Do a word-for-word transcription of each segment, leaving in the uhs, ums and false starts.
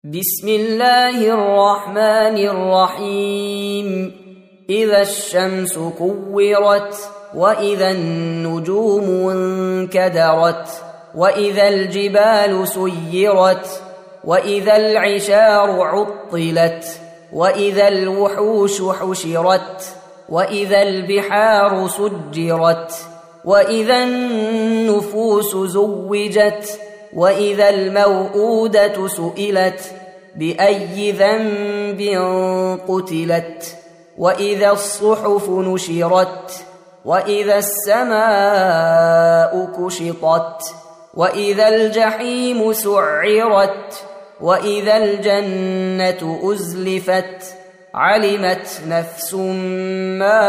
بسم الله الرحمن الرحيم. إذا الشمس كورت، وإذا النجوم انكدرت، وإذا الجبال سيرت، وإذا العشار عطلت، وإذا الوحوش حشرت، وإذا البحار سجرت، وإذا النفوس زوجت، وإذا الموءودة سئلت بأي ذنب قتلت، وإذا الصحف نشرت، وإذا السماء كشطت، وإذا الجحيم سعرت، وإذا الجنة أزلفت، علمت نفس ما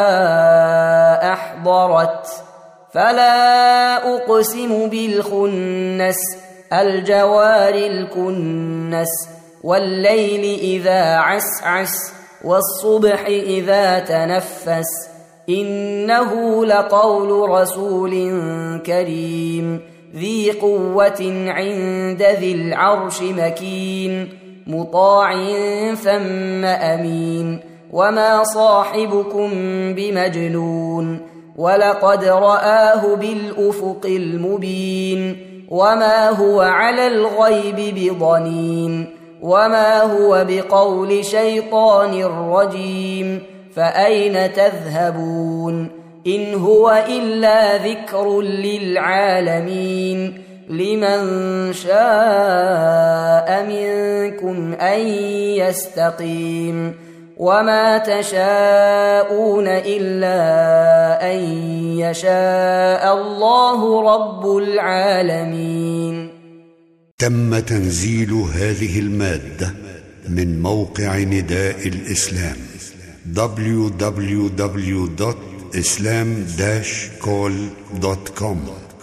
أحضرت. فلا أقسم بالخنس، الجوار الكنس، والليل إذا عسعس، والصبح إذا تنفس، إنه لقول رسول كريم ذي قوة عند ذي العرش مكين، مطاع ثم أمين. وما صاحبكم بمجنون، ولقد رآه بالأفق المبين. وما هو على الغيب بضنين، وما هو بقول شيطان رجيم. فأين تذهبون؟ إن هو إلا ذكر للعالمين. لمن شاء منكم أن يستقيم. وما تشاءون إلا أن يشاء الله رب العالمين. تم تنزيل هذه المادة من موقع نداء الإسلام دبليو دبليو دبليو دوت إسلام داش كول دوت كوم.